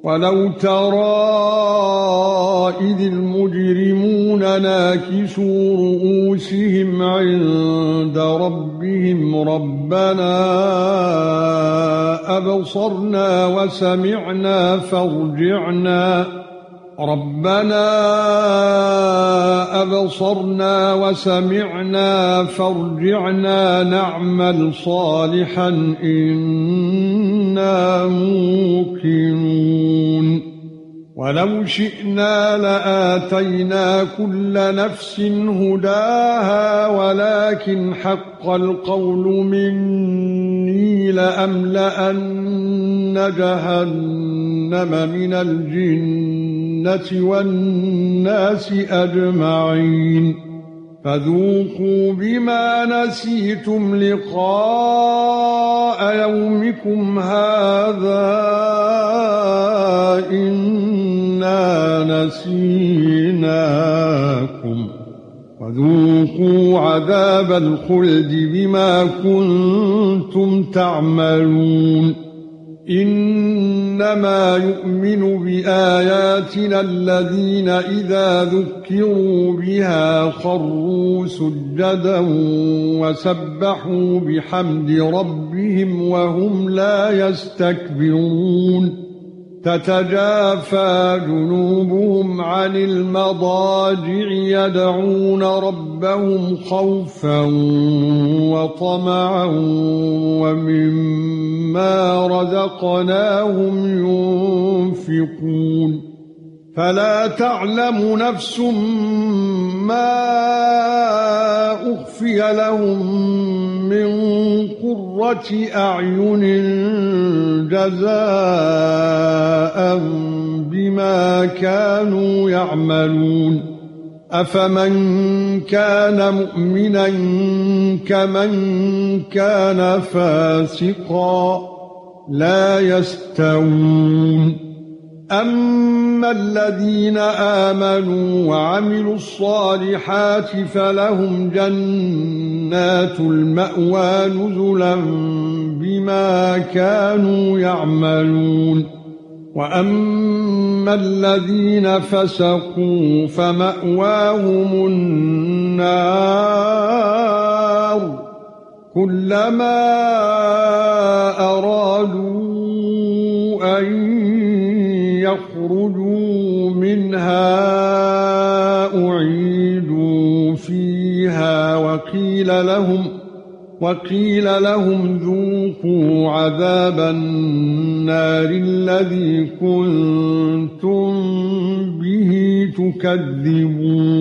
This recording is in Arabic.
وَلَوْ تَرَى إِذِ الْمُجْرِمُونَ نَاكِسُو رُءُوسِهِمْ عِندَ رَبِّهِمْ رَبَّنَا أَبْصَرْنَا وَسَمِعْنَا فَارْجِعْنَا نَعْمَلْ صَالِحًا إِنَّا مُوقِنُونَ وَلَوْ شِئْنَا لَآتَيْنَا كُلَّ نَفْسٍ هُدَاهَا وَلَكِنْ حَقَّ الْقَوْلُ مِنِّي لَأَمْلَأَنَّ جَهَنَّمَ مِنَ الْجِنَّةِ وَالنَّاسِ أَجْمَعِينَ فَذُوقُوا بِمَا نَسِيتُمْ لِقَاءَ يَوْمِكُمْ هَذَا إِنَّا نَسِينَاكُمْ وَذُوقُوا عَذَابَ الْخُلْدِ بِمَا كُنتُمْ تَعْمَلُونَ إِنَّمَا يُؤْمِنُ بِآيَاتِنَا الَّذِينَ إِذَا ذُكِّرُوا بِهَا خَرُّوا سُجَّدًا وَسَبَّحُوا بِحَمْدِ رَبِّهِمْ وَهُمْ لَا يَسْتَكْبِرُونَ تَتَجَافَى جُنُوبُهُمْ عَنِ الْمَضَاجِعِ يَدْعُونَ رَبَّهُمْ خَوْفًا وَطَمَعًا وَمِمَّا رَزَقْنَاهُمْ يُنْفِقُونَ فَلَا تَعْلَمُ نَفْسٌ مَا أُخْفِيَ لَهُم مِّن قُرَّةِ أَعْيُنٍ جَزَاءً بِمَا كَانُوا يَعْمَلُونَ أَفَمَن كَانَ مُؤْمِنًا كَمَن كَانَ فَاسِقًا لَّا يَسْتَوُونَ أَمَّا الَّذِينَ آمَنُوا وَعَمِلُوا الصَّالِحَاتِ فَلَهُمْ جَنَّاتُ الْمَأْوَى نُزُلًا بِمَا كَانُوا يَعْمَلُونَ وَأَمَّا الَّذِينَ فَسَقُوا فَمَأْوَاهُمُ النَّارُ كُلَّمَا أَرَادُوا أَن يَخْرُجُوا مِنْهَا أُعِيدُوا فِيهَا وَقِيلَ لَهُمْ ذُوقُوا عَذَابَ النَّارِ الَّذِي كُنتُم بِهِ تُكَذِّبُونَ